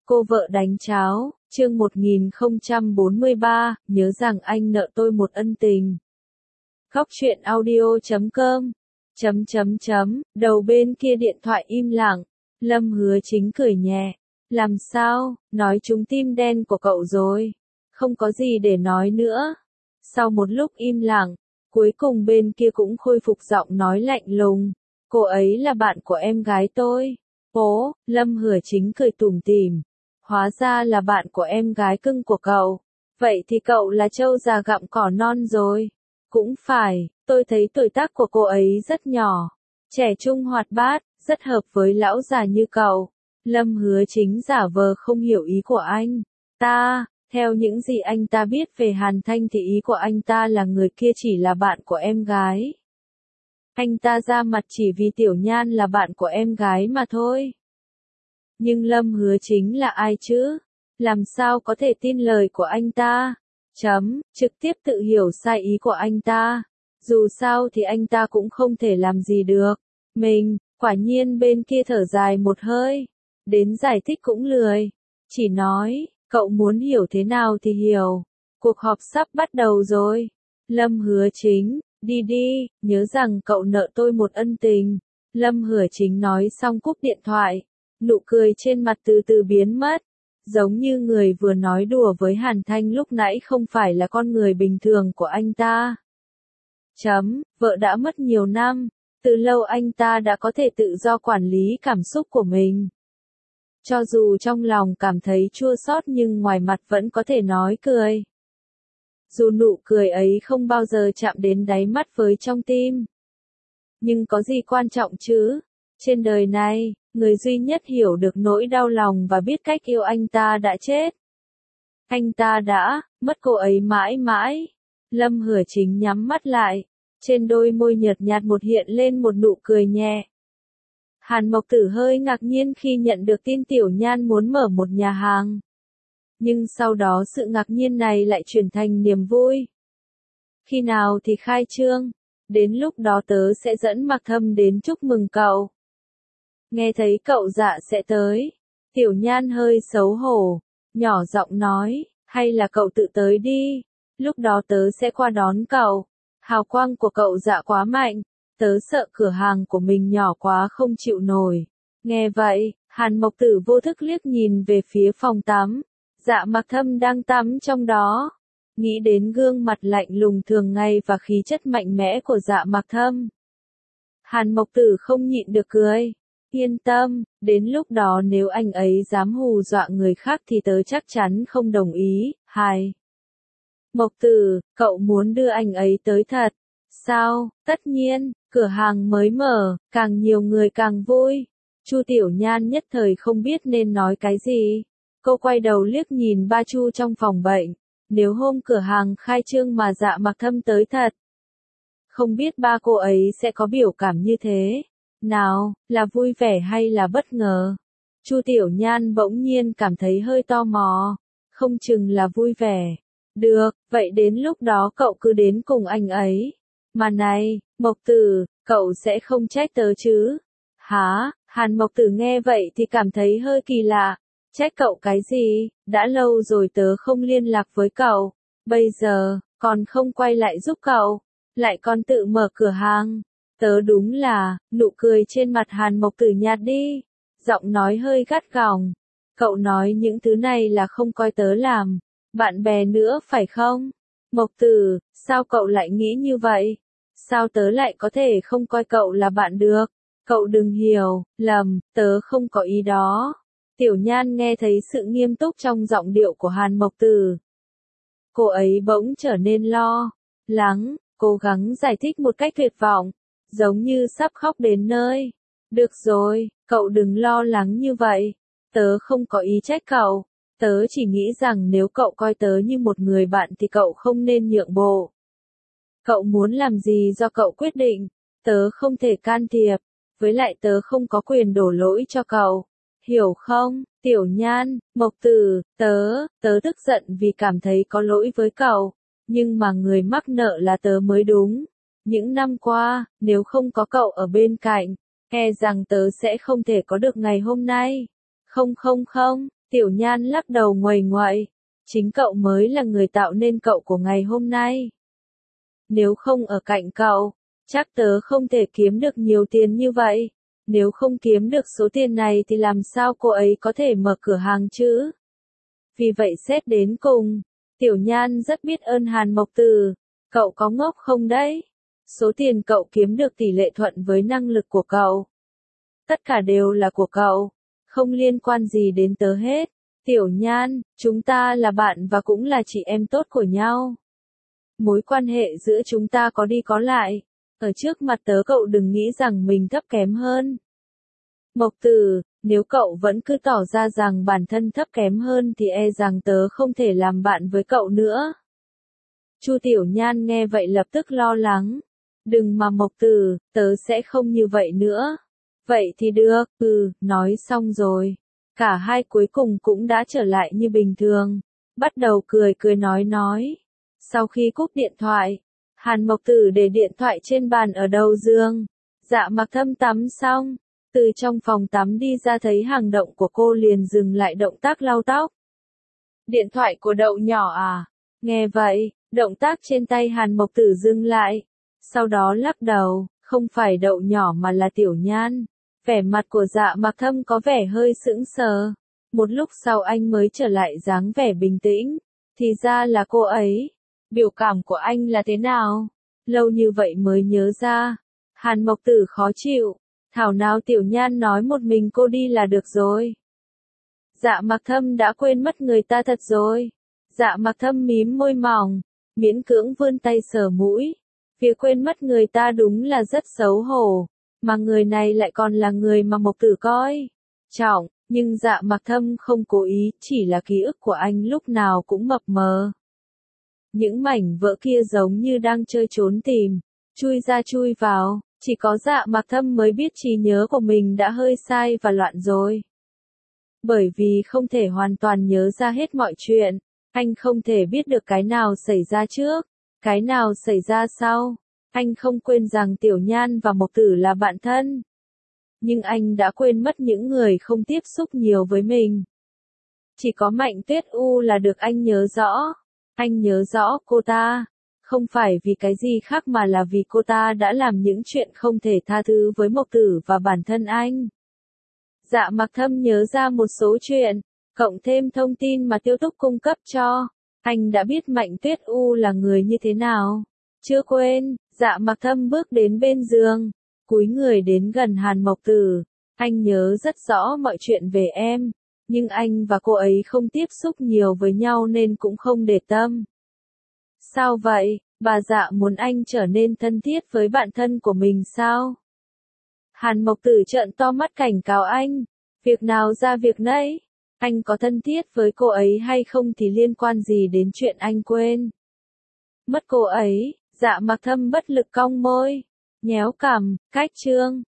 Cô vợ đánh cháo, chương 1043, nhớ rằng anh nợ tôi một ân tình. Góc truyện audio.com. Đầu bên kia điện thoại im lặng, Lâm Hứa Chính cười nhẹ. Làm sao, nói trúng tim đen của cậu rồi. Không có gì để nói nữa. Sau một lúc im lặng, cuối cùng bên kia cũng khôi phục giọng nói lạnh lùng. Cô ấy là bạn của em gái tôi. Ố, Lâm Hứa Chính cười tủm tỉm. Hóa ra là bạn của em gái cưng của cậu. Vậy thì cậu là trâu già gặm cỏ non rồi. Cũng phải, tôi thấy tuổi tác của cô ấy rất nhỏ. Trẻ trung hoạt bát, rất hợp với lão già như cậu. Lâm Hứa Chính giả vờ không hiểu ý của anh. Theo những gì anh ta biết về Hàn Thanh thì ý của anh ta là người kia chỉ là bạn của em gái. Anh ta ra mặt chỉ vì Tiểu Nhan là bạn của em gái mà thôi. Nhưng Lâm Hứa Chính là ai chứ? Làm sao có thể tin lời của anh ta? Trực tiếp tự hiểu sai ý của anh ta. Dù sao thì anh ta cũng không thể làm gì được. Quả nhiên bên kia thở dài một hơi. Đến giải thích cũng lười. Chỉ nói, cậu muốn hiểu thế nào thì hiểu. Cuộc họp sắp bắt đầu rồi. Lâm Hứa Chính, đi, nhớ rằng cậu nợ tôi một ân tình. Lâm Hứa Chính nói xong cúp điện thoại. Nụ cười trên mặt từ từ biến mất. Giống như người vừa nói đùa với Hàn Thanh lúc nãy không phải là con người bình thường của anh ta. Vợ đã mất nhiều năm. Từ lâu anh ta đã có thể tự do quản lý cảm xúc của mình. Cho dù trong lòng cảm thấy chua xót nhưng ngoài mặt vẫn có thể nói cười. Dù nụ cười ấy không bao giờ chạm đến đáy mắt với trong tim. Nhưng có gì quan trọng chứ? Trên đời này, người duy nhất hiểu được nỗi đau lòng và biết cách yêu anh ta đã chết. Anh ta đã mất cô ấy mãi mãi. Lâm Hứa Chính nhắm mắt lại. Trên đôi môi nhợt nhạt hiện lên một nụ cười nhẹ. Hàn Mộc Tử hơi ngạc nhiên khi nhận được tin Tiểu Nhan muốn mở một nhà hàng. Nhưng sau đó sự ngạc nhiên này lại chuyển thành niềm vui. Khi nào thì khai trương? Đến lúc đó tớ sẽ dẫn Mạc Thâm đến chúc mừng cậu. Nghe thấy cậu dạ sẽ tới. Tiểu Nhan hơi xấu hổ. Nhỏ giọng nói, hay là cậu tự tới đi. Lúc đó tớ sẽ qua đón cậu. Hào quang của cậu dạ quá mạnh. Tớ sợ cửa hàng của mình nhỏ quá không chịu nổi. Nghe vậy, Hàn Mộc Tử vô thức liếc nhìn về phía phòng tắm. Dạ Mạc Thâm đang tắm trong đó. Nghĩ đến gương mặt lạnh lùng thường ngày và khí chất mạnh mẽ của dạ Mạc Thâm. Hàn Mộc Tử không nhịn được cười. Yên tâm, đến lúc đó nếu anh ấy dám hù dọa người khác thì tớ chắc chắn không đồng ý. Mộc Tử, cậu muốn đưa anh ấy tới thật. Sao? Tất nhiên, cửa hàng mới mở, càng nhiều người càng vui. Chu Tiểu Nhan nhất thời không biết nên nói cái gì. Cô quay đầu liếc nhìn ba Chu trong phòng bệnh. Nếu hôm cửa hàng khai trương mà dạ Mạc Thâm tới thật, không biết ba cô ấy sẽ có biểu cảm như thế nào, là vui vẻ hay là bất ngờ? Chu Tiểu Nhan bỗng nhiên cảm thấy hơi tò mò. Không chừng là vui vẻ. Được, vậy đến lúc đó cậu cứ đến cùng anh ấy. Mà này, Mộc Tử, cậu sẽ không trách tớ chứ? Hả? Hàn Mộc Tử nghe vậy thì cảm thấy hơi kỳ lạ. Trách cậu cái gì? Đã lâu rồi tớ không liên lạc với cậu. Bây giờ, còn không quay lại giúp cậu. Lại còn tự mở cửa hàng. Tớ đúng là, nụ cười trên mặt Hàn Mộc Tử nhạt đi. Giọng nói hơi gắt gỏng. Cậu nói những thứ này là không coi tớ làm bạn bè nữa phải không? Mộc Tử, sao cậu lại nghĩ như vậy? Sao tớ lại có thể không coi cậu là bạn được? Cậu đừng hiểu lầm, tớ không có ý đó. Tiểu Nhan nghe thấy sự nghiêm túc trong giọng điệu của Hàn Mộc Tử. Cô ấy bỗng trở nên lo lắng, cố gắng giải thích một cách tuyệt vọng, giống như sắp khóc đến nơi. Được rồi, cậu đừng lo lắng như vậy. Tớ không có ý trách cậu. Tớ chỉ nghĩ rằng nếu cậu coi tớ như một người bạn thì cậu không nên nhượng bộ. Cậu muốn làm gì do cậu quyết định. Tớ không thể can thiệp. Với lại tớ không có quyền đổ lỗi cho cậu. Hiểu không, Tiểu Nhan, Mộc Tử, tớ tức giận vì cảm thấy có lỗi với cậu. Nhưng mà người mắc nợ là tớ mới đúng. Những năm qua, nếu không có cậu ở bên cạnh, e rằng tớ sẽ không thể có được ngày hôm nay. Không, Tiểu Nhan lắc đầu nguầy nguậy, chính cậu mới là người tạo nên cậu của ngày hôm nay. Nếu không ở cạnh cậu, chắc tớ không thể kiếm được nhiều tiền như vậy. Nếu không kiếm được số tiền này thì làm sao cô ấy có thể mở cửa hàng chứ? Vì vậy xét đến cùng, Tiểu Nhan rất biết ơn Hàn Mộc Tử. Cậu có ngốc không đấy? Số tiền cậu kiếm được tỷ lệ thuận với năng lực của cậu. Tất cả đều là của cậu, không liên quan gì đến tớ hết. Tiểu Nhan, chúng ta là bạn và cũng là chị em tốt của nhau. Mối quan hệ giữa chúng ta có đi có lại. Ở trước mặt tớ cậu đừng nghĩ rằng mình thấp kém hơn. Mộc Tử, nếu cậu vẫn cứ tỏ ra rằng bản thân thấp kém hơn thì e rằng tớ không thể làm bạn với cậu nữa. Chu Tiểu Nhan nghe vậy lập tức lo lắng. Đừng mà Mộc Tử, tớ sẽ không như vậy nữa. Vậy thì được, nói xong rồi. Cả hai cuối cùng cũng đã trở lại như bình thường. Bắt đầu cười cười nói. Sau khi cúp điện thoại, Hàn Mộc Tử để điện thoại trên bàn ở đầu giường. Dạ Mặc Thâm tắm xong, từ trong phòng tắm đi ra thấy hành động của cô liền dừng lại động tác lau tóc. Điện thoại của Đậu nhỏ à? Nghe vậy, động tác trên tay Hàn Mộc Tử dừng lại. Sau đó lắc đầu, không phải Đậu nhỏ mà là Tiểu Nhan. Vẻ mặt của Dạ Mặc Thâm có vẻ hơi sững sờ. Một lúc sau anh mới trở lại dáng vẻ bình tĩnh. Thì ra là cô ấy. Biểu cảm của anh là thế nào? Lâu như vậy mới nhớ ra. Hàn Mộc Tử khó chịu. Thảo nào Tiểu Nhan nói một mình cô đi là được rồi. Dạ Mặc Thâm đã quên mất người ta thật rồi. Dạ Mặc Thâm mím môi mỏng, miễn cưỡng vươn tay sờ mũi. Việc quên mất người ta đúng là rất xấu hổ. Mà người này lại còn là người mà Mộc Tử coi trọng. Nhưng Dạ Mặc Thâm không cố ý, chỉ là ký ức của anh lúc nào cũng mập mờ. Những mảnh vỡ kia giống như đang chơi trốn tìm, chui ra chui vào, chỉ có Dạ Mặc Thâm mới biết trí nhớ của mình đã hơi sai và loạn rồi. Bởi vì không thể hoàn toàn nhớ ra hết mọi chuyện, anh không thể biết được cái nào xảy ra trước, cái nào xảy ra sau. Anh không quên rằng Tiểu Nhan và Mộc Tử là bạn thân. Nhưng anh đã quên mất những người không tiếp xúc nhiều với mình. Chỉ có Mạnh Tuyết U là được anh nhớ rõ. Anh nhớ rõ cô ta, không phải vì cái gì khác mà là vì cô ta đã làm những chuyện không thể tha thứ với Mộc Tử và bản thân anh. Dạ Mặc Thâm nhớ ra một số chuyện, cộng thêm thông tin mà Tiêu Túc cung cấp cho. Anh đã biết Mạnh Tuyết U là người như thế nào. Chưa quên, Dạ Mặc Thâm bước đến bên giường, cúi người đến gần Hàn Mộc Tử. Anh nhớ rất rõ mọi chuyện về em, nhưng anh và cô ấy không tiếp xúc nhiều với nhau nên cũng không để tâm. Sao vậy, bà Dạ muốn anh trở nên thân thiết với bạn thân của mình sao? Hàn Mộc Tử trợn to mắt cảnh cáo anh. Việc nào ra việc nấy. Anh có thân thiết với cô ấy hay không thì liên quan gì đến chuyện anh quên. Mất cô ấy, Dạ Mặc Thâm bất lực cong môi, nhéo cằm, cách chương.